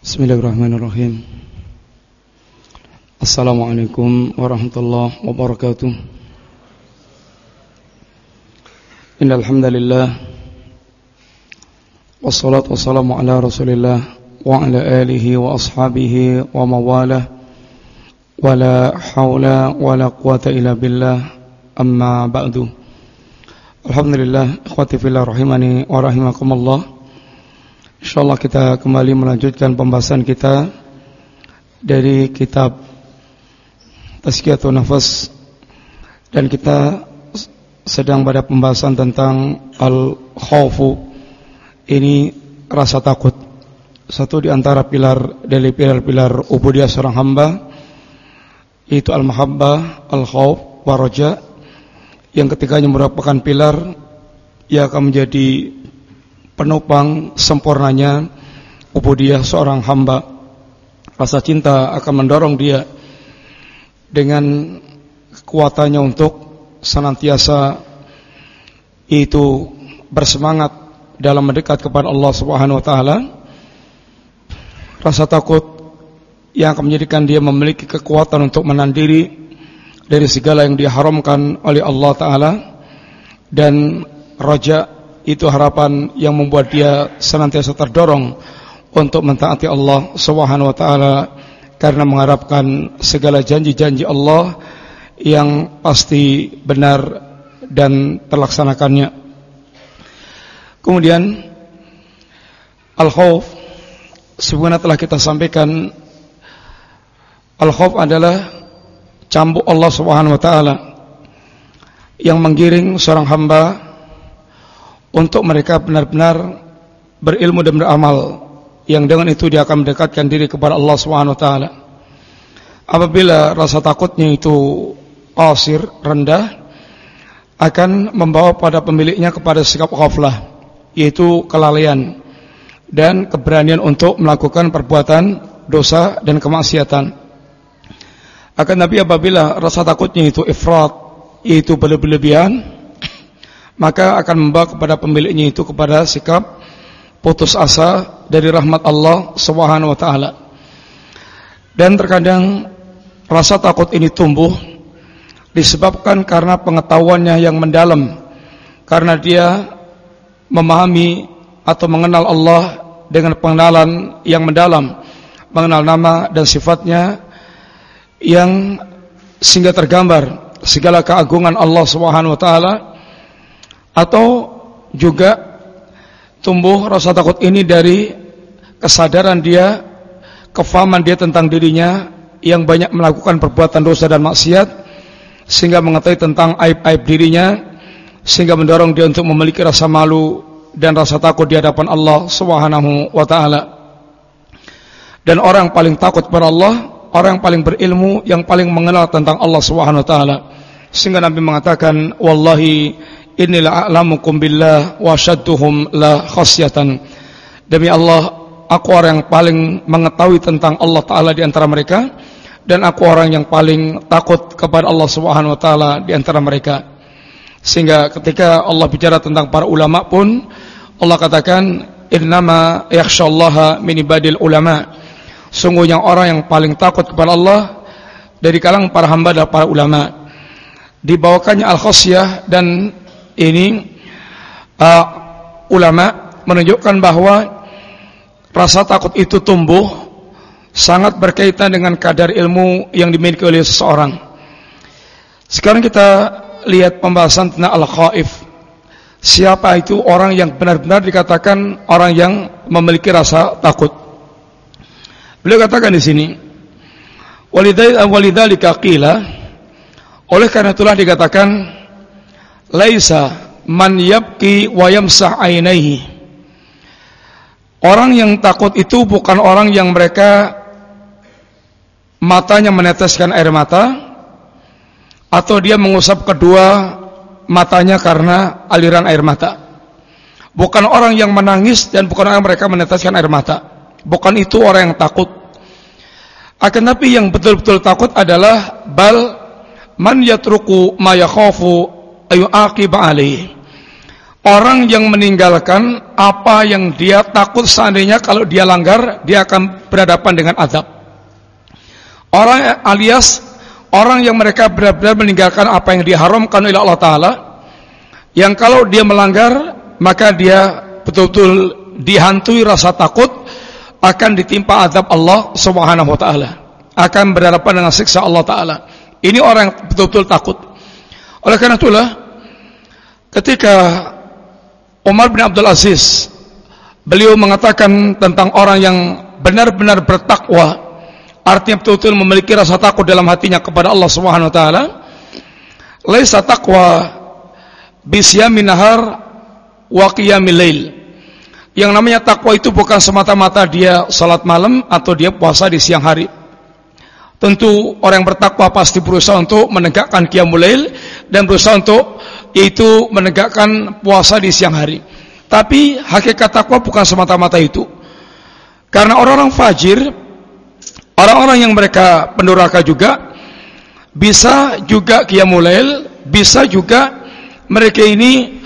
Bismillahirrahmanirrahim. Assalamualaikum warahmatullahi wabarakatuh. Innal hamdalillah wassalatu wassalamu ala Rasulillah wa ala alihi wa ashabihi wa mawalah. Wala haula wala quwata illa billah. Amma ba'du. Alhamdulillah, ikhwati fillah rahimani wa rahimakumullah. InsyaAllah kita kembali melanjutkan pembahasan kita dari kitab Tazkiyatun Nafas, dan kita sedang pada pembahasan tentang al-khawfu. Ini rasa takut, satu di antara pilar dari pilar-pilar ubudiyah seorang hamba, yaitu al-mahabbah, al-khawf, waraja, yang ketiganya merupakan pilar yang akan menjadi penopang sempurnanya ubudiyah seorang hamba. Rasa cinta akan mendorong dia dengan kekuatannya untuk senantiasa itu bersemangat dalam mendekat kepada Allah Subhanahu wa taala. Rasa takut yang akan menjadikan dia memiliki kekuatan untuk menahan diri dari segala yang diharamkan oleh Allah taala, dan raja itu harapan yang membuat dia senantiasa terdorong untuk mentaati Allah Subhanahu wa taala karena mengharapkan segala janji-janji Allah yang pasti benar dan terlaksanakannya. Kemudian al-khauf, sebagaimana telah kita sampaikan, al-khauf adalah cambuk Allah Subhanahu wa taala yang menggiring seorang hamba untuk mereka benar-benar berilmu dan beramal, yang dengan itu dia akan mendekatkan diri kepada Allah Subhanahu wa taala. Apabila rasa takutnya itu qasir, rendah, akan membawa pada pemiliknya kepada sikap ghaflah, yaitu kelalaian dan keberanian untuk melakukan perbuatan dosa dan kemaksiatan. Akan tapi apabila rasa takutnya itu ifrat, yaitu berlebihan, maka akan membawa kepada pemiliknya itu kepada sikap putus asa dari rahmat Allah Subhanahu wa taala. Dan terkadang rasa takut ini tumbuh disebabkan karena pengetahuannya yang mendalam, karena dia memahami atau mengenal Allah dengan pengenalan yang mendalam, mengenal nama dan sifatnya, yang sehingga tergambar segala keagungan Allah Subhanahu wa taala. Atau juga tumbuh rasa takut ini dari kesadaran dia, kefahaman dia tentang dirinya yang banyak melakukan perbuatan dosa dan maksiat, sehingga mengetahui tentang aib-aib dirinya, sehingga mendorong dia untuk memiliki rasa malu dan rasa takut di hadapan Allah Subhanahu wa taala. Dan orang paling takut kepada Allah, orang yang paling berilmu, yang paling mengenal tentang Allah Subhanahu wa taala. Sehingga Nabi mengatakan, wallahi inilah a'lamukum billah wa syadduhum la khasyatan. Demi Allah, aku orang yang paling mengetahui tentang Allah Ta'ala di antara mereka, dan aku orang yang paling takut kepada Allah Subhanahu wa Ta'ala di antara mereka. Sehingga ketika Allah bicara tentang para ulama pun, Allah katakan, innama yakhshallaha min ibadil ulama. Sungguhnya orang yang paling takut kepada Allah dari kalangan para hamba adalah para ulama. Dibawakannya al-khasyah, dan ini ulama menunjukkan bahwa rasa takut itu tumbuh sangat berkaitan dengan kadar ilmu yang dimiliki oleh seseorang. Sekarang kita lihat pembahasan tentang al-khaif. Siapa itu orang yang benar-benar dikatakan orang yang memiliki rasa takut? Beliau katakan di sini, walidzalika qila, oleh karena itulah dikatakan, laisa man yabki wa yamsah ainaihi. Orang yang takut itu bukan orang yang mereka matanya meneteskan air mata, atau dia mengusap kedua matanya karena aliran air mata. Bukan orang yang menangis, dan bukan orang yang mereka meneteskan air mata. Bukan itu orang yang takut. Akan tapi yang betul-betul takut adalah bal man yatruku ma yakhafu ayu aqiba alaihi. orang yang meninggalkan apa yang dia takut seandainya kalau dia langgar, dia akan berhadapan dengan azab. Orang alias orang yang mereka benar-benar meninggalkan apa yang diharamkan oleh Allah Ta'ala, yang kalau dia melanggar, maka dia betul-betul dihantui rasa takut akan ditimpa azab Allah Subhanahu wa Ta'ala, akan berhadapan dengan siksa Allah Ta'ala. Ini orang yang betul-betul takut. Oleh karena itulah, ketika Umar bin Abdul Aziz, beliau mengatakan tentang orang yang benar-benar bertakwa, artinya betul-betul memiliki rasa takut dalam hatinya kepada Allah Subhanahu wa Ta'ala, laisa taqwa bisyamin nahar wa qiyamil lail. Yang namanya takwa itu bukan semata-mata dia salat malam atau dia puasa di siang hari. Tentu orang yang bertakwa pasti berusaha untuk menegakkan qiyamul lail dan berusaha untuk yaitu menegakkan puasa di siang hari. Tapi hakikat takwa bukan semata-mata itu. Karena orang-orang fajir, orang-orang yang mereka pendurhaka juga, bisa juga qiyamul lail, bisa juga mereka ini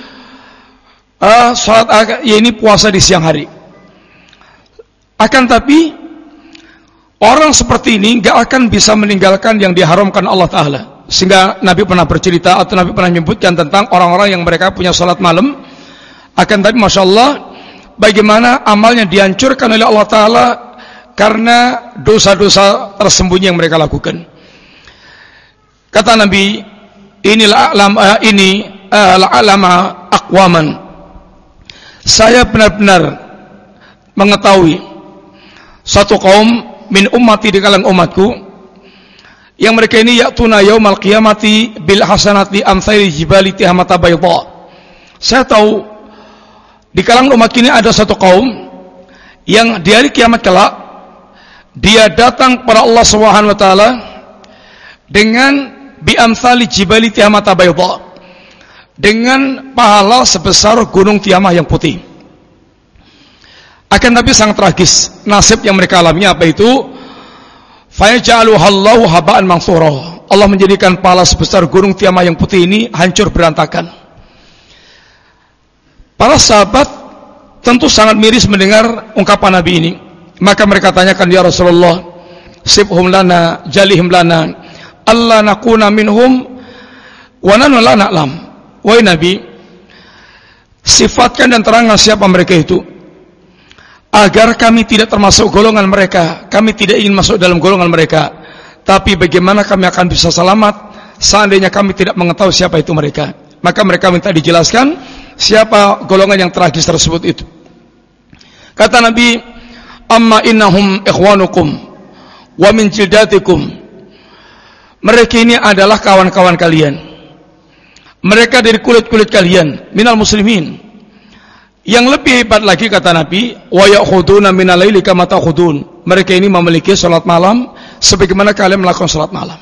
salat, ya ini puasa di siang hari. Akan tapi orang seperti ini gak akan bisa meninggalkan yang diharamkan Allah Ta'ala. Sehingga Nabi pernah bercerita atau Nabi pernah menyebutkan tentang orang-orang yang mereka punya salat malam. Akan tapi Masya Allah, bagaimana amalnya dihancurkan oleh Allah Ta'ala karena dosa-dosa tersembunyi yang mereka lakukan. Kata Nabi, inilah alama aqwaman. Saya benar-benar mengetahui satu kaum min ummati di kalangan umatku, yang mereka ini ya'tuna yaumal qiyamati bil hasanati amsali jibali tihamata bayda. Saya tahu di kalangan umat ini ada satu kaum yang di hari kiamat kelak dia datang kepada Allah Subhanahu wa Ta'ala dengan bi amsali jibali tihamata bayda, dengan pahala sebesar gunung Tiamah yang putih. Akan tapi sangat tragis nasib yang mereka alami. Apa itu? Fayaj'aluhallahu haba'an mansura. Allah menjadikan pahala sebesar gunung Tiamah yang putih ini hancur berantakan. Para sahabat tentu sangat miris mendengar ungkapan Nabi ini. Maka mereka tanyakan, ya Rasulullah, sibhum lana, jalihim lana, alla nakuna minhum wa nanu la na'lam. Wahai Nabi, sifatkan dan terangkan siapa mereka itu, agar kami tidak termasuk golongan mereka. Kami tidak ingin masuk dalam golongan mereka. Tapi bagaimana kami akan bisa selamat seandainya kami tidak mengetahui siapa itu mereka? Maka mereka minta dijelaskan siapa golongan yang tragis tersebut itu. Kata Nabi, amma innahum ikhwanukum wa min jildatikum. Mereka ini adalah kawan-kawan kalian. Mereka dari kulit-kulit kalian, minal muslimin. Yang lebih hebat lagi kata Nabi, wa ya'khuduna minal laili kama ta'khudun. Mereka ini memiliki salat malam sebagaimana kalian melakukan salat malam.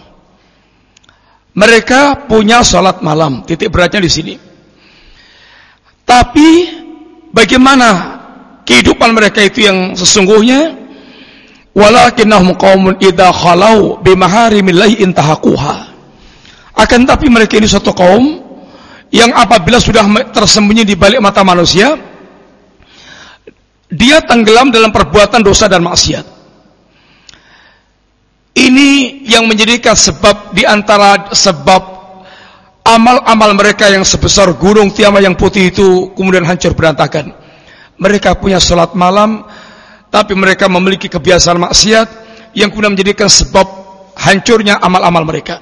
Mereka punya salat malam, titik beratnya di sini. Tapi bagaimana kehidupan mereka itu yang sesungguhnya? Walakinnahum qaumun idza khalau bimaharimillahi intahaquha. Akan tapi mereka ini suatu kaum yang apabila sudah tersembunyi di balik mata manusia, dia tenggelam dalam perbuatan dosa dan maksiat. Ini yang menjadikan sebab di antara sebab amal-amal mereka yang sebesar gunung Tiamah yang putih itu kemudian hancur berantakan. Mereka punya salat malam, tapi mereka memiliki kebiasaan maksiat yang kemudian menjadikan sebab hancurnya amal-amal mereka.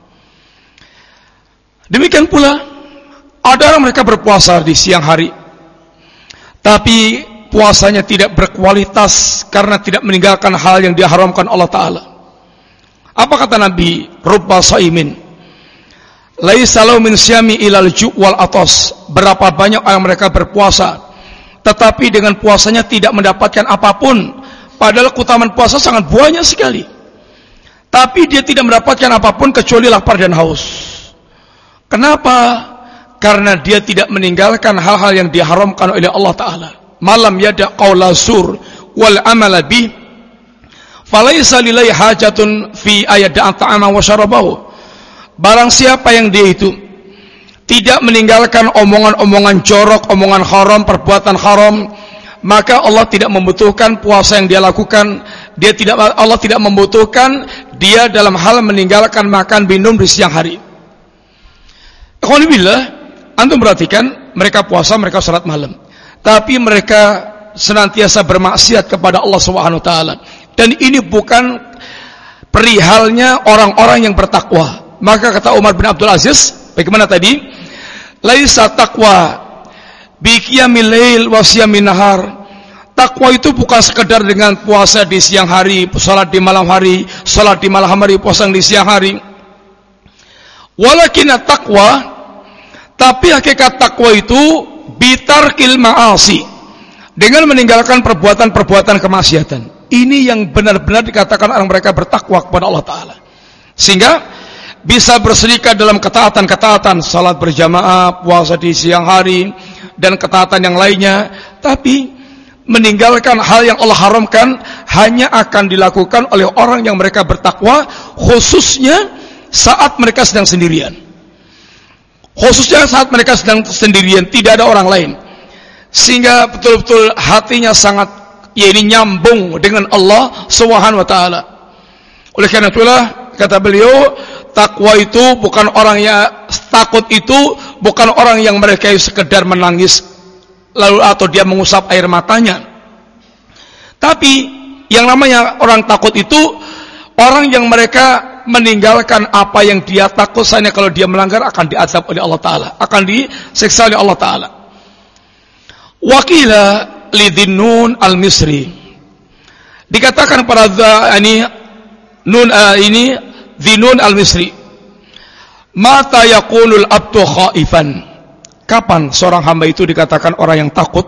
Demikian pula ada orang mereka berpuasa di siang hari, tapi puasanya tidak berkualitas karena tidak meninggalkan hal yang diharamkan Allah Ta'ala. Apa kata Nabi? Rubba saimin laisa lahu min syami ilal ju' wal atas. Berapa banyak orang mereka berpuasa, tetapi dengan puasanya tidak mendapatkan apapun. Padahal keutamaan puasa sangat banyak sekali, tapi dia tidak mendapatkan apapun kecuali lapar dan haus. Kenapa? Karena dia tidak meninggalkan hal-hal yang diharamkan oleh Allah Ta'ala. Malam yada qawla sur wal amala bih falaysa lillahi hajatun fi ayada'a ta'ama wa syarabahu. Barang siapa yang dia itu tidak meninggalkan omongan-omongan jorok, omongan haram, perbuatan haram, maka Allah tidak membutuhkan puasa yang dia lakukan. Allah tidak membutuhkan dia dalam hal meninggalkan makan minum di siang hari. Alhamdulillah, antum perhatikan, mereka puasa, mereka salat malam, tapi mereka senantiasa bermaksiat kepada Allah Subhanahu wa taala. Dan ini bukan perihalnya orang-orang yang bertakwa. Maka kata Umar bin Abdul Aziz, bagaimana tadi? Laisa taqwa bi qiyamil lail wa siyamin nahar. Takwa itu bukan sekedar dengan puasa di siang hari, salat di malam hari, salat di malam hari, puasa di siang hari. Walakin taqwa, tapi hakikat takwa itu bitarkil ma'asi, dengan meninggalkan perbuatan-perbuatan kemaksiatan. Ini yang benar-benar dikatakan orang mereka bertakwa kepada Allah Ta'ala, sehingga bisa berserikat dalam ketaatan-ketaatan, salat berjamaah, puasa di siang hari, dan ketaatan yang lainnya. Tapi meninggalkan hal yang Allah haramkan hanya akan dilakukan oleh orang yang mereka bertakwa, khususnya saat mereka sedang sendirian. Khususnya saat mereka sedang sendirian, tidak ada orang lain, sehingga betul-betul hatinya sangat nyambung dengan Allah Subhanahu wa taala. Oleh karena itulah kata beliau, takwa itu bukan orang yang takut, itu bukan orang yang mereka sekedar menangis lalu atau dia mengusap air matanya. Tapi yang namanya orang takut itu orang yang mereka meninggalkan apa yang dia takut, hanya kalau dia melanggar akan diazab oleh Allah Ta'ala, akan disiksa oleh Allah Ta'ala. Wakila lidhinnun al-Misri, dikatakan pada Dhinnun al-Misri, mata yaqulul abdu khaifan. Kapan seorang hamba itu dikatakan orang yang takut?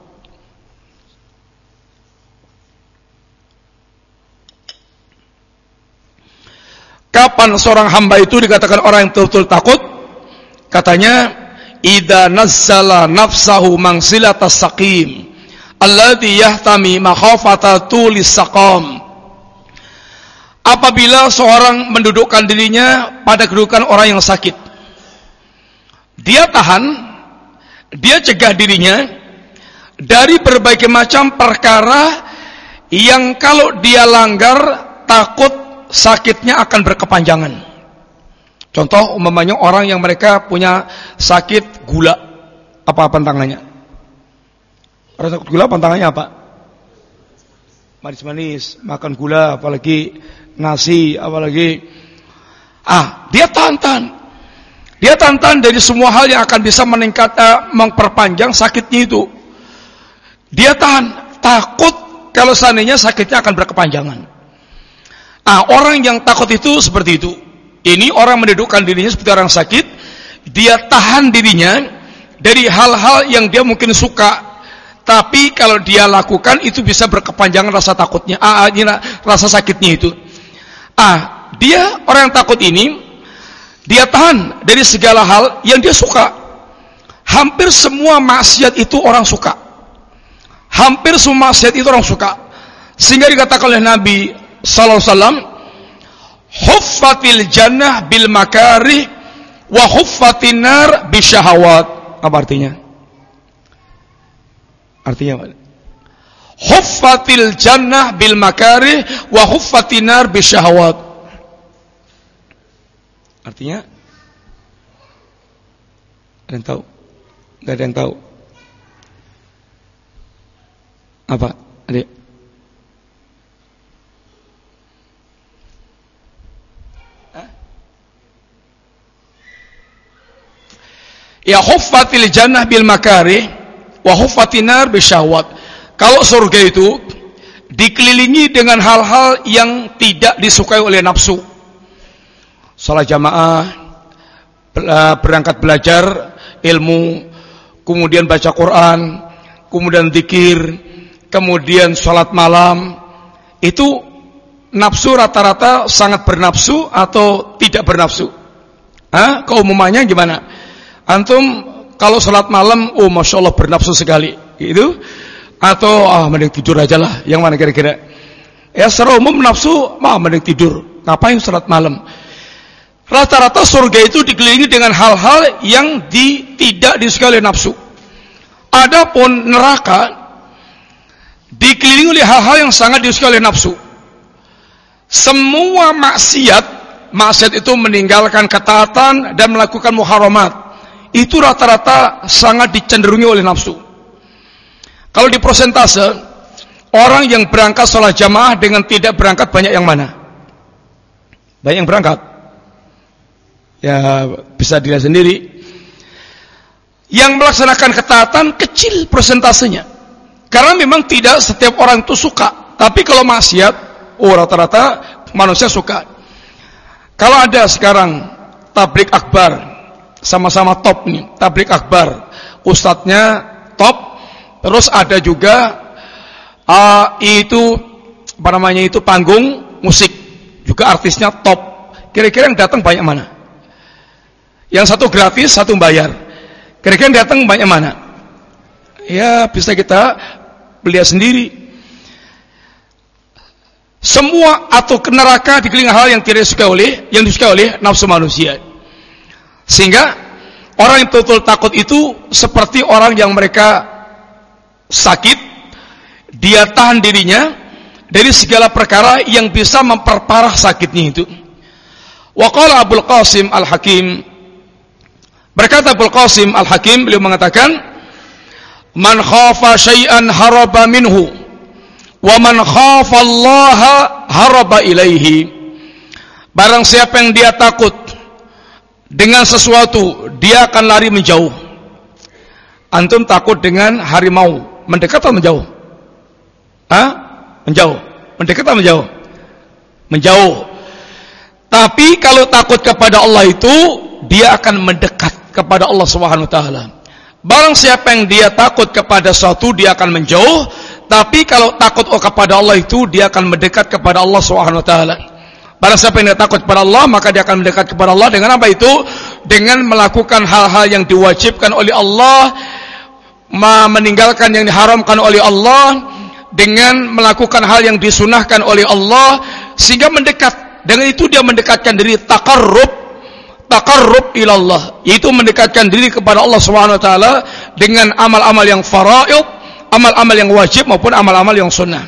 Kapan seorang hamba itu dikatakan orang yang betul-betul takut? Katanya, idza nazzala nafsahu manzilatas saqim alladhi yahtami makhafata tulis saqam. Apabila seorang mendudukkan dirinya pada kedudukan orang yang sakit, dia tahan, dia cegah dirinya dari berbagai macam perkara yang kalau dia langgar takut sakitnya akan berkepanjangan. Contoh umpamanya orang yang mereka punya sakit gula, apa pantangannya? Orang sakit gula pantangannya apa? Manis-manis, makan gula, apalagi nasi, apalagi dia tahan. Dia tahan dari semua hal yang akan bisa memperpanjang sakitnya itu. Dia tahan, takut kalau seandainya sakitnya akan berkepanjangan. Orang yang takut itu seperti itu. Ini orang mendudukkan dirinya seperti orang sakit. Dia tahan dirinya dari hal-hal yang dia mungkin suka, tapi kalau dia lakukan itu bisa berkepanjangan rasa takutnya, rasa sakitnya itu. Dia orang yang takut ini, dia tahan dari segala hal yang dia suka. Hampir semua maksiat itu orang suka. Hampir semua maksiat itu orang suka. Sehingga dikatakan oleh Nabi sallallahu alaihi wasallam, huffatil jannah bil makarih wa huffatin nar bisyahawat. Apa artinya? Artinya apa? Huffatil jannah bil makarih wa huffatin nar bisyahawat. Artinya, ada yang tahu? Gak ada yang tahu. Apa, adik? Ya huffatil jannah bil makarih wa huffatin nar bisyahwat. Kalau surga itu dikelilingi dengan hal-hal yang tidak disukai oleh nafsu. Salat jamaah, berangkat belajar ilmu, kemudian baca Quran, kemudian zikir, kemudian salat malam. Itu nafsu rata-rata sangat bernafsu atau tidak bernafsu? Keumumannya gimana? Antum kalau salat malam, masya Allah bernafsu sekali, gitu? Atau mending tidur aja lah? Yang mana kira-kira? Ya secara umum nafsu, mending tidur. Ngapain salat malam? rata-rata surga itu dikelilingi dengan hal-hal yang tidak disukai oleh nafsu. Adapun neraka dikelilingi oleh hal-hal yang sangat disukai oleh nafsu. Semua maksiat itu meninggalkan ketaatan dan melakukan muharamat. Itu rata-rata sangat dicenderungi oleh nafsu. Kalau di persentase, orang yang berangkat sholat jamaah dengan tidak berangkat banyak yang mana? Banyak yang berangkat. Ya bisa dilihat sendiri. Yang melaksanakan ketaatan kecil persentasenya. Karena memang tidak setiap orang itu suka. Tapi kalau maksiat, rata-rata manusia suka. Kalau ada sekarang tablik akbar, sama-sama top nih, tablik akbar, ustadznya top, terus ada juga itu panggung musik, juga artisnya top. Kira-kira yang datang banyak mana? Yang satu gratis, satu bayar. Kira-kira yang datang banyak mana? Ya bisa kita lihat sendiri. Semua atau ke neraka dikelilingi hal yang disukai oleh nafsu manusia. Sehingga orang yang betul-betul takut itu seperti orang yang mereka sakit, dia tahan dirinya dari segala perkara yang bisa memperparah sakitnya itu. Wa qala Abul Qasim Al-Hakim, berkata Abul Qasim Al-Hakim, beliau mengatakan, man khafa syai'an haraba minhu wa man khafa Allah haraba ilaihi. Barang siapa yang dia takut dengan sesuatu, dia akan lari menjauh. Antum takut dengan harimau, mendekat atau menjauh? Menjauh. Mendekat atau menjauh? Menjauh. Tapi kalau takut kepada Allah itu, dia akan mendekat kepada Allah Subhanahu wa taala. Barang siapa yang dia takut kepada sesuatu, dia akan menjauh. Tapi kalau takut kepada Allah itu, dia akan mendekat kepada Allah Subhanahu wa taala. Barang siapa yang dia takut kepada Allah, maka dia akan mendekat kepada Allah dengan apa itu? Dengan melakukan hal-hal yang diwajibkan oleh Allah, meninggalkan yang diharamkan oleh Allah, dengan melakukan hal yang disunahkan oleh Allah, sehingga mendekat. Dengan itu dia mendekatkan diri, taqarrub ilallah, yaitu mendekatkan diri kepada Allah Subhanahu wa taala dengan amal-amal yang faraid, amal-amal yang wajib maupun amal-amal yang sunnah.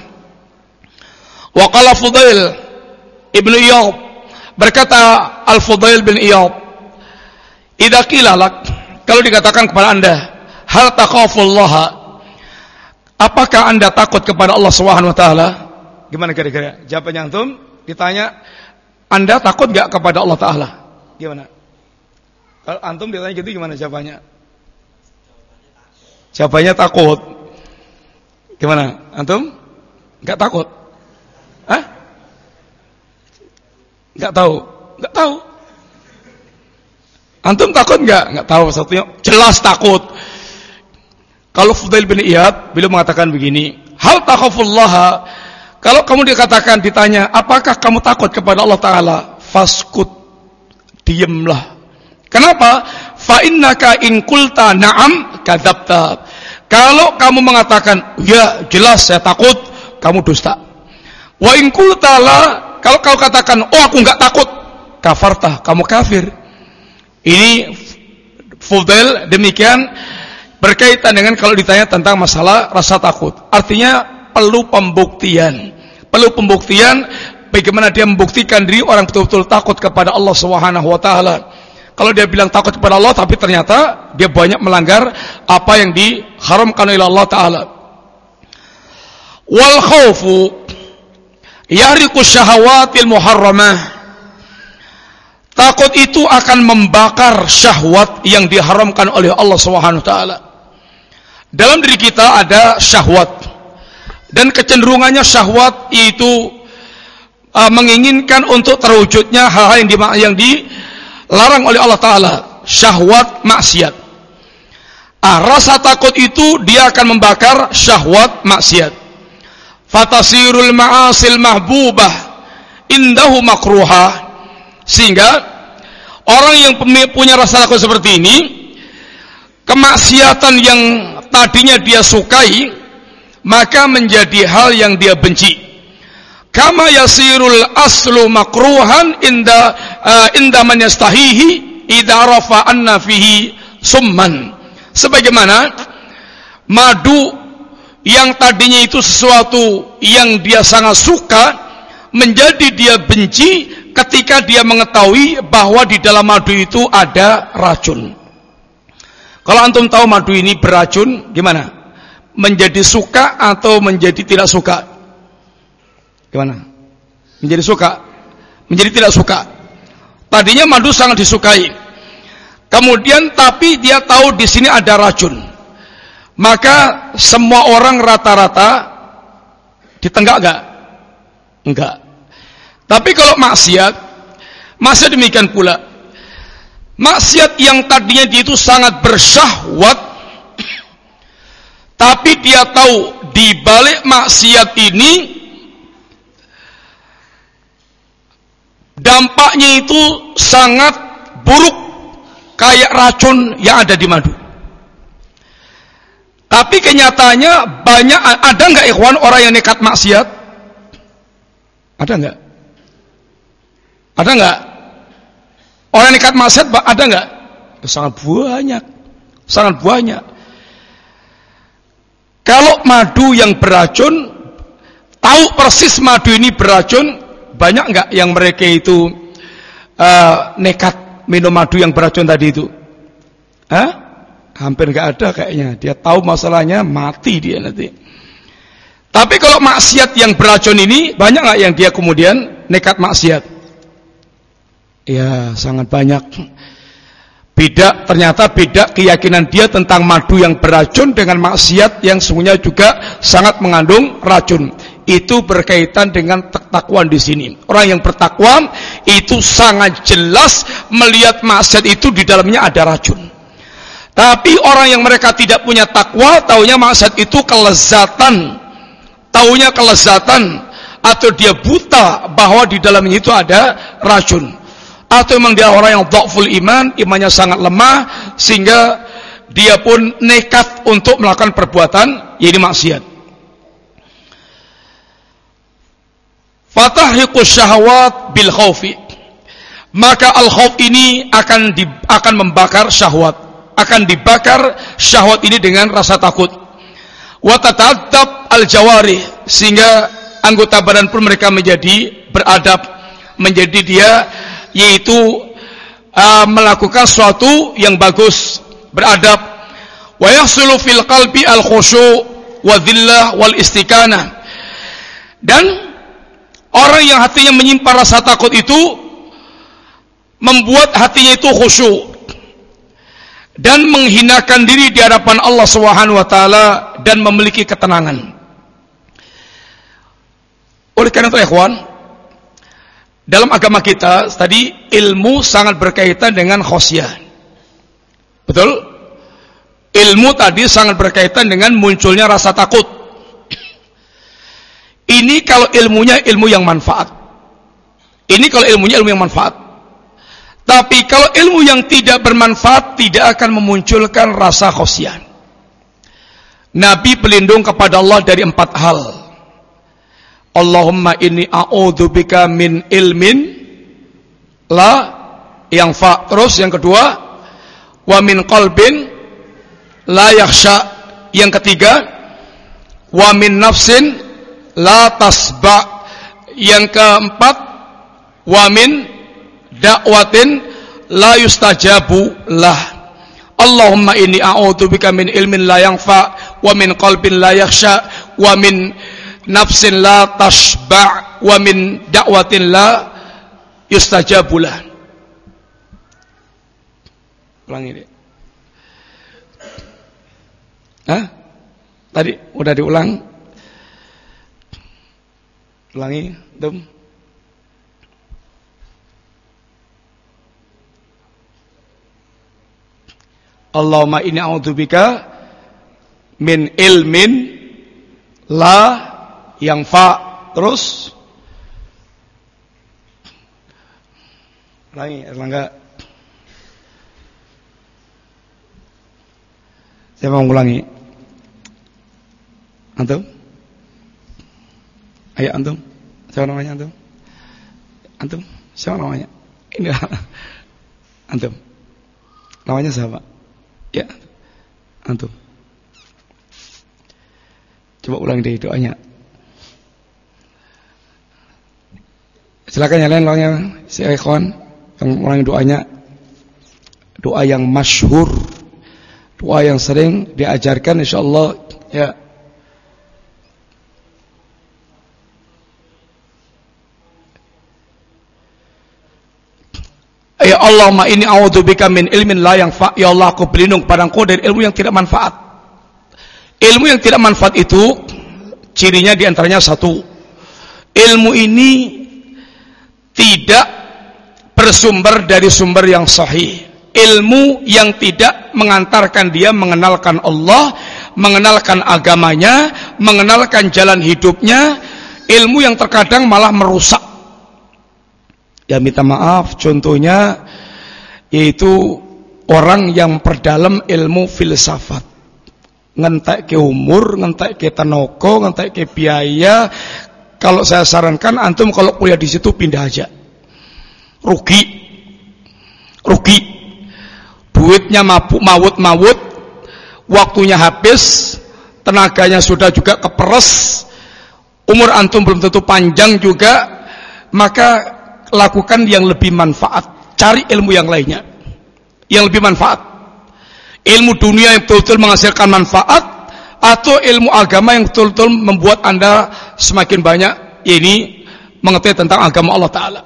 Wa qala Fudail Ibn Iyad, berkata Al-Fudail bin Iyad, idza qila lak, kalau dikatakan kepada Anda, hal takhafullaha, apakah Anda takut kepada Allah Subhanahu wa taala? Gimana kira-kira jawabannya antum? Ditanya, Anda takut enggak kepada Allah taala? Gimana? Kalau antum ditanya gitu gimana jawabannya? Jawabannya takut. Gimana? Antum? Enggak takut? Enggak tahu. Enggak tahu. Antum takut enggak? Enggak tahu. Satunya jelas takut. Kalau Fudail bin Iyad beliau mengatakan begini, hal takhafullaha, kalau kamu dikatakan ditanya, apakah kamu takut kepada Allah taala? Faskut, diamlah. Kenapa? Fa innaka in qulta na'am kadzabta. Kalau kamu mengatakan ya jelas saya takut, kamu dusta. Wa in qulta la, kalau kau katakan aku enggak takut, kafarta, kamu kafir. Ini Fudail demikian berkaitan dengan kalau ditanya tentang masalah rasa takut. Artinya perlu pembuktian. Perlu pembuktian bagaimana dia membuktikan diri orang betul-betul takut kepada Allah Subhanahu wa taala. Kalau dia bilang takut kepada Allah tapi ternyata dia banyak melanggar apa yang diharamkan oleh Allah taala. Wal khaufu yahriqu syahawatil muharramah. Takut itu akan membakar syahwat yang diharamkan oleh Allah Subhanahu wa taala. Dalam diri kita ada syahwat, dan kecenderungannya syahwat itu menginginkan untuk terwujudnya hal-hal yang dilarang oleh Allah taala, syahwat maksiat. Rasa takut itu dia akan membakar syahwat maksiat. Fatasirul ma'asil mahbubah indahu makruha. Sehingga orang yang punya rasa takut seperti ini, kemaksiatan yang tadinya dia sukai, maka menjadi hal yang dia benci. kama yasirul aslu makruhan inda man yastahihi idza rafa anna fihi summan. Sebagaimana madu yang tadinya itu sesuatu yang dia sangat suka menjadi dia benci ketika dia mengetahui bahwa di dalam madu itu ada racun. Kalau antum tahu madu ini beracun, gimana? Menjadi suka atau menjadi tidak suka? Gimana? Menjadi suka, menjadi tidak suka. Tadinya madu sangat disukai. Kemudian tapi dia tahu di sini ada racun. Maka semua orang rata-rata ditenggak enggak? Enggak. Tapi kalau maksiat demikian pula. Maksiat yang tadinya dia itu sangat bersyahwat, tapi dia tahu di balik maksiat ini dampaknya itu sangat buruk, kayak racun yang ada di madu. Tapi kenyataannya banyak, ada nggak ikhwan orang yang nekat maksiat? Ada nggak? Ada nggak? Orang yang nekat maksiat ada nggak? Sangat banyak, sangat banyak. Kalau madu yang beracun, tahu persis madu ini beracun, banyak nggak yang mereka itu nekat minum madu yang beracun tadi itu? Hampir nggak ada kayaknya. Dia tahu masalahnya, mati dia nanti. Tapi kalau maksiat yang beracun ini, banyak nggak yang dia kemudian nekat maksiat? Ya, sangat banyak. Ternyata beda keyakinan dia tentang madu yang beracun dengan maksiat yang sesungguhnya juga sangat mengandung racun. Itu berkaitan dengan ketakwaan di sini. Orang yang bertakwa itu sangat jelas melihat maksiat itu di dalamnya ada racun. Tapi orang yang mereka tidak punya takwa, taunya maksiat itu kelezatan, taunya kelezatan, atau dia buta bahwa di dalamnya itu ada racun. Atau memang dia orang yang dhaful iman, imannya sangat lemah sehingga dia pun nekat untuk melakukan perbuatan yaitu maksiat. Fatahriqus syahwat bil khaufi. Maka al khauf ini akan membakar syahwat, akan dibakar syahwat ini dengan rasa takut. Wa tata'addab al jawarih, sehingga anggota badan pun mereka menjadi beradab, menjadi dia yaitu melakukan sesuatu yang bagus, beradab. Wa yahsulu fil qalbi al khusyu' wa dhillah wal istiqanah. Dan orang yang hatinya menyimpan rasa takut itu membuat hatinya itu khusyuk dan menghinakan diri di hadapan Allah Subhanahu wa taala dan memiliki ketenangan. Oleh karena itu ikhwan, dalam agama kita tadi ilmu sangat berkaitan dengan khosyah. Betul? Ilmu tadi sangat berkaitan dengan munculnya rasa takut. Ini kalau ilmunya ilmu yang manfaat. Ini kalau ilmunya ilmu yang manfaat. Tapi kalau ilmu yang tidak bermanfaat tidak akan memunculkan rasa khosyah. Nabi berlindung kepada Allah dari 4 hal. Allahumma inni a'udzubika min ilmin la yanfa. Terus yang kedua, wa min qalbin la yakhsha. Yang ketiga, wa min nafsin la tasba. Yang keempat, wa min da'watin la yustajabu lah. Allahumma inni a'udzubika min ilmin la yanfa, wa min qalbin la yakhsha, wa min nafsin la tashba', wa min da'watin la yustajabulah. Ulangi deh. Tadi udah diulang. Ulangi, Dum. Allahumma inni a'udzubika min ilmin la yanfa. Terus ulangi, Erlangga. Saya mau ulangi. Antum? Ayo antum. Siapa namanya antum? Antum? Siapa namanya? Ini antum. Namanya siapa? Ya. Antum. Coba ulang dari doanya. Silakan yang lain ulangnya. Si ikhwan yang ulangi doanya. Doa yang masyhur, doa yang sering diajarkan insyaallah ya. Ya Allahumma inni a'udzubika min ilmin la yanfa'. Ya Allah, aku berlindung pada Engkau dari ilmu yang tidak manfaat. Ilmu yang tidak manfaat itu cirinya diantaranya satu, ilmu ini tidak bersumber dari sumber yang sahih. Ilmu yang tidak mengantarkan dia mengenalkan Allah, mengenalkan agamanya, mengenalkan jalan hidupnya. Ilmu yang terkadang malah merusak. Ya minta maaf, contohnya yaitu orang yang perdalam ilmu filsafat, ngentek ke umur, ngentek ke tenoko, ngentek ke biaya. Kalau saya sarankan antum kalau kuliah di situ pindah aja. Rugi, duitnya mawut, waktunya habis, tenaganya sudah juga keperes, umur antum belum tentu panjang juga. Maka lakukan yang lebih manfaat, cari ilmu yang lainnya yang lebih manfaat, ilmu dunia yang betul-betul menghasilkan manfaat, atau ilmu agama yang betul-betul membuat anda semakin banyak ini mengetahui tentang agama Allah Ta'ala.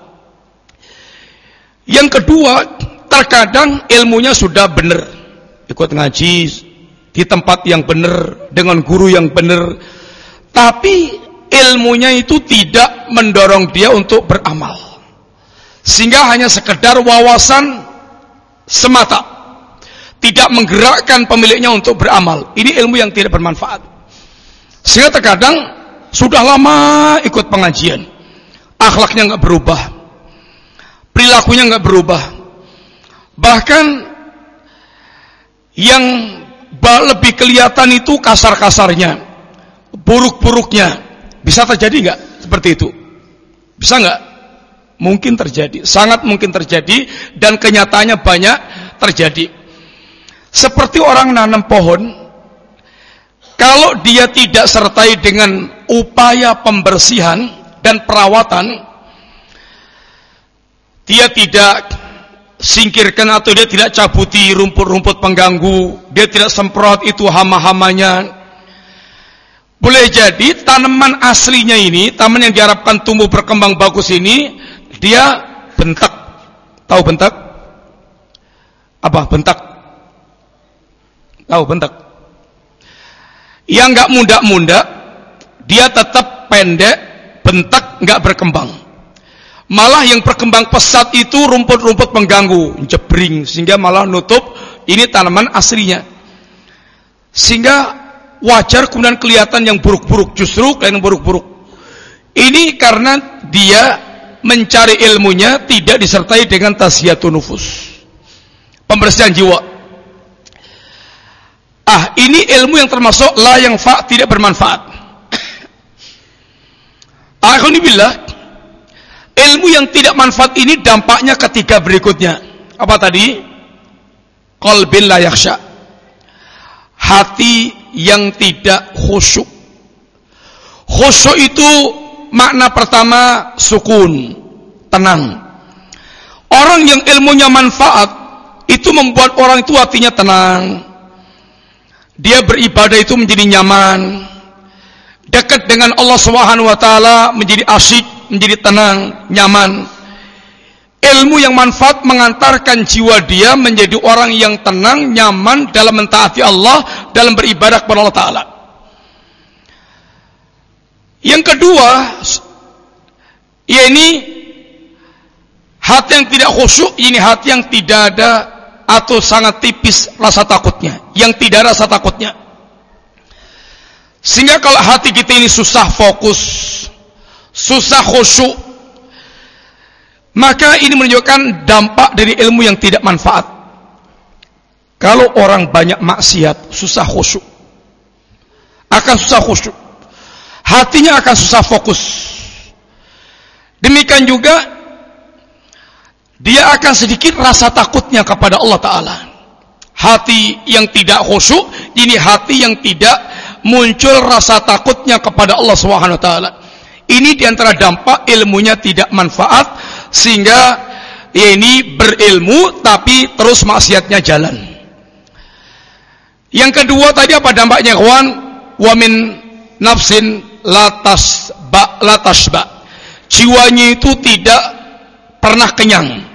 Yang kedua, terkadang ilmunya sudah benar, ikut ngaji di tempat yang benar, dengan guru yang benar, tapi ilmunya itu tidak mendorong dia untuk beramal, sehingga hanya sekedar wawasan semata, tidak menggerakkan pemiliknya untuk beramal. Ini ilmu yang tidak bermanfaat. Sehingga terkadang sudah lama ikut pengajian, akhlaknya nggak berubah, perilakunya nggak berubah, bahkan yang lebih kelihatan itu kasar-kasarnya, buruk-buruknya. Bisa terjadi nggak seperti itu? Bisa nggak? Mungkin terjadi, sangat mungkin terjadi, dan kenyataannya banyak terjadi. Seperti orang nanam pohon, kalau dia tidak sertai dengan upaya pembersihan dan perawatan, dia tidak singkirkan atau dia tidak cabuti rumput-rumput pengganggu, dia tidak semprot itu hama-hamanya, boleh jadi tanaman aslinya ini, tanaman yang diharapkan tumbuh berkembang bagus ini, dia bentak. Tahu bentak? Apa bentak? Tahu bentak? Yang nggak munda-munda, dia tetap pendek, bentak, nggak berkembang. Malah yang berkembang pesat itu rumput-rumput pengganggu, jebring, sehingga malah nutup ini tanaman aslinya. Sehingga wajar kemudian kelihatan yang buruk-buruk, justru kelihatan buruk-buruk. Ini karena dia mencari ilmunya tidak disertai dengan tasfiyatun nufus, pembersihan jiwa. Ini ilmu yang termasuk la yang tidak bermanfaat. Alhamdulillah, ilmu yang tidak manfaat ini dampaknya ketiga berikutnya. Apa tadi? Qalbin la yakhsha, hati yang tidak khusyuk. Khusyuk itu makna pertama sukun, tenang. Orang yang ilmunya manfaat itu membuat orang itu hatinya tenang. Dia beribadah itu menjadi nyaman, dekat dengan Allah Subhanahu wa taala menjadi asyik, menjadi tenang, nyaman. Ilmu yang manfaat mengantarkan jiwa dia menjadi orang yang tenang, nyaman dalam mentaati Allah, dalam beribadah kepada Allah Ta'ala. Yang kedua, ini hati yang tidak khusyuk, ini hati yang tidak ada atau sangat tipis rasa takutnya, yang tidak ada rasa takutnya. Sehingga kalau hati kita ini susah fokus, susah khusyuk, maka ini menunjukkan dampak dari ilmu yang tidak manfaat. Kalau orang banyak maksiat, susah khusyuk, akan susah khusyuk, hatinya akan susah fokus. Demikian juga dia akan sedikit rasa takutnya kepada Allah Ta'ala. Hati yang tidak khusyuk, ini hati yang tidak muncul rasa takutnya kepada Allah Subhanahu wa taala. Ini diantara dampak ilmunya tidak manfaat, sehingga ini berilmu tapi terus maksiatnya jalan. Yang kedua tadi apa dampaknya, kawan? Wa min nafsin la tasba. Jiwanya itu tidak pernah kenyang.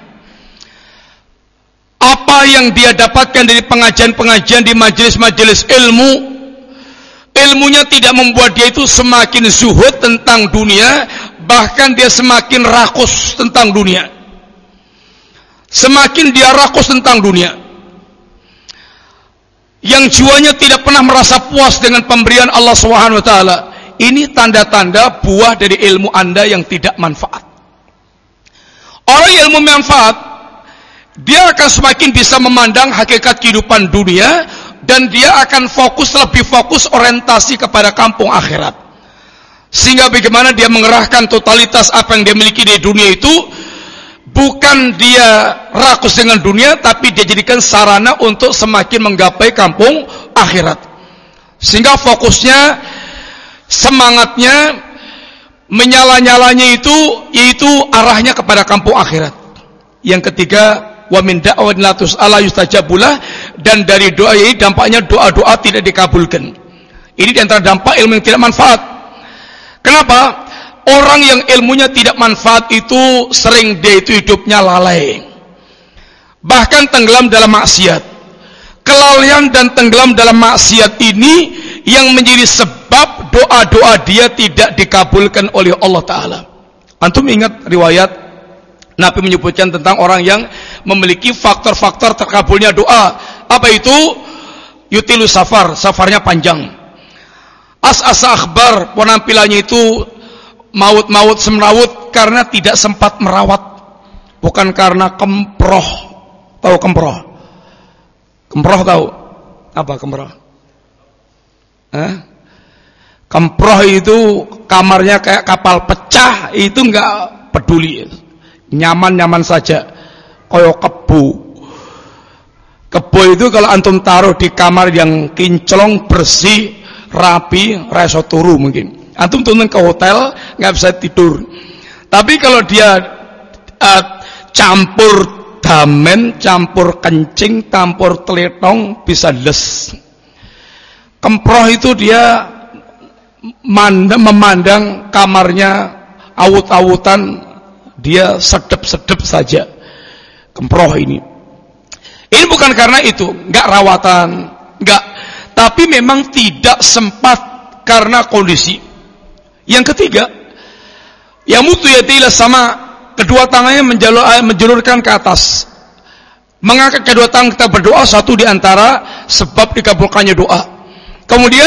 Apa yang dia dapatkan dari pengajian-pengajian di majelis-majelis ilmu, ilmunya tidak membuat dia itu semakin zuhud tentang dunia, bahkan dia semakin rakus tentang dunia. Semakin dia rakus tentang dunia. Yang jiwanya tidak pernah merasa puas dengan pemberian Allah Subhanahu wa taala. Ini tanda-tanda buah dari ilmu Anda yang tidak manfaat. Orang yang ilmu manfaat, dia akan semakin bisa memandang hakikat kehidupan dunia, dan dia akan lebih fokus orientasi kepada kampung akhirat. Sehingga bagaimana dia mengerahkan totalitas apa yang dia miliki di dunia itu, bukan dia rakus dengan dunia, tapi dia jadikan sarana untuk semakin menggapai kampung akhirat. Sehingga fokusnya, semangatnya, menyala-nyalanya itu, yaitu arahnya kepada kampung akhirat. Yang ketiga, wa min da'watin la tus'ala yustajabulah, dan dari doa ini dampaknya doa-doa tidak dikabulkan. Ini diantara dampak ilmu yang tidak manfaat. Kenapa? Orang yang ilmunya tidak manfaat itu sering dia itu hidupnya lalai, bahkan tenggelam dalam maksiat. Kelalaian dan tenggelam dalam maksiat ini yang menjadi sebab doa-doa dia tidak dikabulkan oleh Allah Ta'ala. Antum ingat riwayat Nabi menyebutkan tentang orang yang memiliki faktor-faktor terkabulnya doa. Apa itu? Yutilu safar, safarnya panjang. As-asa akhbar, penampilannya itu maut-maut semrawut karena tidak sempat merawat. Bukan karena kemproh. Tahu kemproh? Kemproh tahu? Apa kemproh? Kemproh itu kamarnya kayak kapal pecah, itu enggak peduli. Nyaman-nyaman saja, koyo kebo itu kalau antum taruh di kamar yang kinclong, bersih, rapi, reso turu mungkin. Antum turun ke hotel nggak bisa tidur. Tapi kalau dia campur damen, campur kencing, campur teletong, bisa les. Kemproh itu dia memandang kamarnya awut-awutan, dia sedep-sedep saja. Kemproh ini bukan karena itu, enggak rawatan, enggak, tapi memang tidak sempat karena kondisi. Yang ketiga, yamutu yatila sama, kedua tangannya menjulurkan ke atas, mengangkat kedua tangan kita berdoa, satu diantara sebab dikabulkannya doa. Kemudian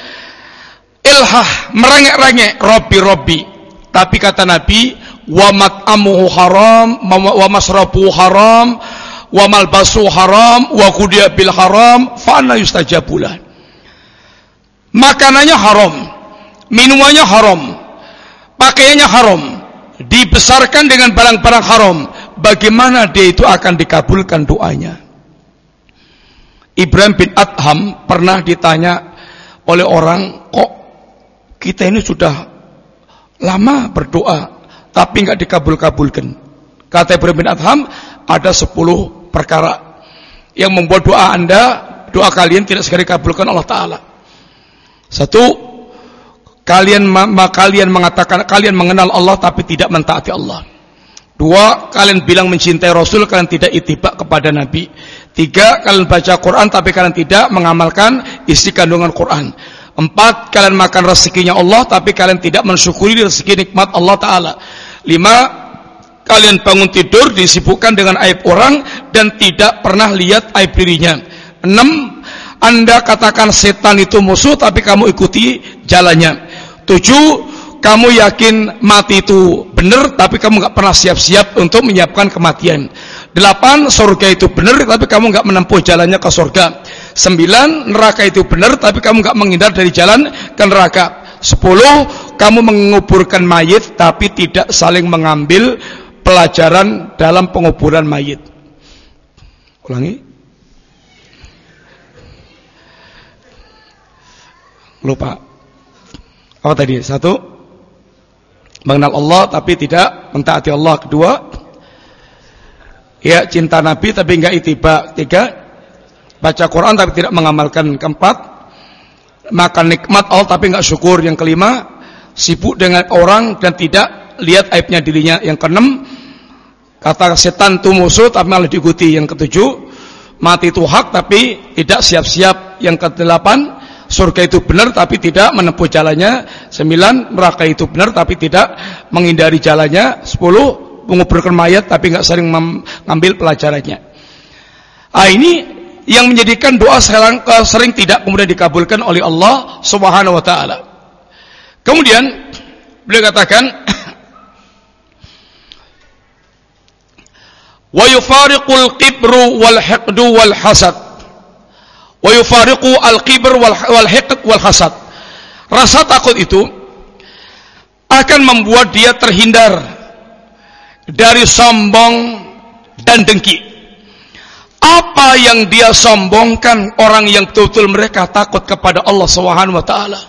ilhah, merengek-rengek, Robbi. Tapi kata Nabi, wa mat'amuhu haram, wa masrabuhu haram, wa malbasuhu haram, wa qudiya bil haram, fa anna yustajabulah. Makanannya haram, minumannya haram, pakaiannya haram, dibesarkan dengan barang-barang haram, bagaimana dia itu akan dikabulkan doanya? Ibrahim bin Adham pernah ditanya oleh orang, kok kita ini sudah lama berdoa tapi enggak dikabul-kabulkan. Kata Ibrahim bin Adham, ada 10 perkara yang membuat doa kalian tidak segera dikabulkan Allah Ta'ala. 1, kalian mengatakan kalian mengenal Allah tapi tidak mentaati Allah. 2, kalian bilang mencintai Rasul, kalian tidak ittiba kepada Nabi. 3, kalian baca Quran tapi kalian tidak mengamalkan isi kandungan Quran. 4, kalian makan rezekinya Allah tapi kalian tidak mensyukuri rezeki nikmat Allah Ta'ala. 5, kalian bangun tidur disibukkan dengan aib orang dan tidak pernah lihat aib dirinya. 6, Anda katakan setan itu musuh tapi kamu ikuti jalannya. 7, kamu yakin mati itu benar tapi kamu gak pernah siap-siap untuk menyiapkan kematian. 8, surga itu benar tapi kamu gak menempuh jalannya ke surga. 9, neraka itu benar tapi kamu gak menghindar dari jalan ke neraka. 10, kamu menguburkan mayit tapi tidak saling mengambil pelajaran dalam penguburan mayit. Ulangi. Lupa. Apa tadi? Satu, mengenal Allah tapi tidak mentaati Allah. Kedua, ya cinta Nabi tapi enggak ittiba. Tiga, baca Quran tapi tidak mengamalkan. Keempat, makan nikmat Allah tapi enggak syukur. Yang kelima, sibuk dengan orang dan tidak lihat aibnya dirinya. Yang keenam, kata setan itu musuh tapi malah diikuti. Yang ketujuh, mati itu hak tapi tidak siap-siap. Yang kedelapan, surga itu benar tapi tidak menempuh jalannya. 9, neraka itu benar tapi tidak menghindari jalannya. 10, menguburkan mayat tapi enggak sering mengambil pelajarannya. Ini yang menjadikan doa sering tidak kemudian dikabulkan oleh Allah Subhanahu wa taala. Kemudian beliau katakan wa yufariqul qibru wal hiqdu wal hasad. Wa yufariqu al-qibr wal hiqd wal hasad. Rasa takut itu akan membuat dia terhindar dari sombong dan dengki. Apa yang dia sombongkan orang yang betul-betul mereka takut kepada Allah Subhanahu wa taala.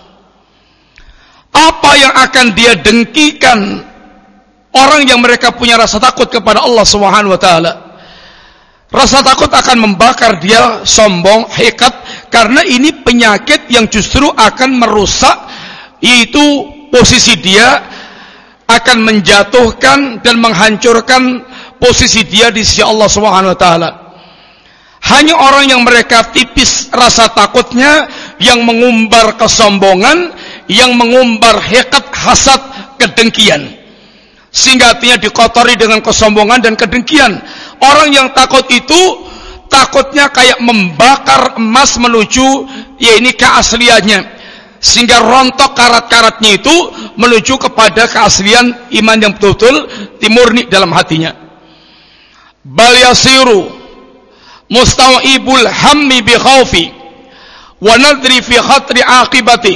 Apa yang akan dia dengkikan orang yang mereka punya rasa takut kepada Allah Subhanahu wa taala. Rasa takut akan membakar dia sombong, hiqat, karena ini penyakit yang justru akan merusak, yaitu posisi dia akan menjatuhkan dan menghancurkan posisi dia di sisi Allah Subhanahu wa taala. Hanya orang yang mereka tipis rasa takutnya yang mengumbar kesombongan, yang mengumbar hiqat, hasad, kedengkian. Sehingga hatinya dikotori dengan kesombongan dan kedengkian. Orang yang takut itu takutnya kayak membakar emas menuju ya ini keasliannya, sehingga rontok karat-karatnya itu menuju kepada keaslian iman yang betul-betul murni dalam hatinya. Bal yasiru mustawibul hammi bi khaufi wa nadri fi khatri aqibati.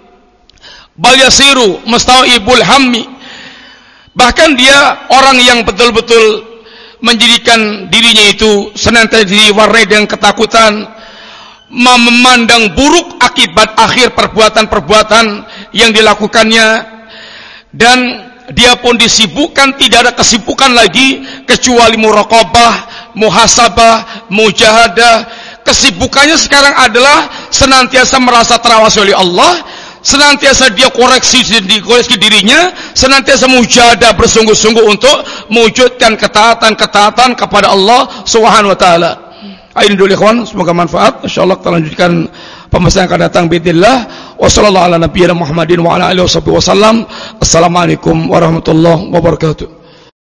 Bal yasiru mustawibul hammi, bahkan dia orang yang betul-betul menjadikan dirinya itu senantiasa diwarnai dengan ketakutan, memandang buruk akibat akhir perbuatan-perbuatan yang dilakukannya, dan dia pun disibukkan, tidak ada kesibukan lagi kecuali muraqabah, muhasabah, mujahadah. Kesibukannya sekarang adalah senantiasa merasa terawasi oleh Allah, senantiasa dia koreksi dirinya, senantiasa mujahadah bersungguh-sungguh untuk mewujudkan ketaatan kepada Allah Subhanahu wa taala. Ini dulu ikhwan, semoga manfaat. Insyaallah kita lanjutkan pembahasan yang akan datang biidznillah. Wassallallahu ala nabiyina Muhammadin wa ala alihi wasallam. Assalamualaikum warahmatullahi wabarakatuh.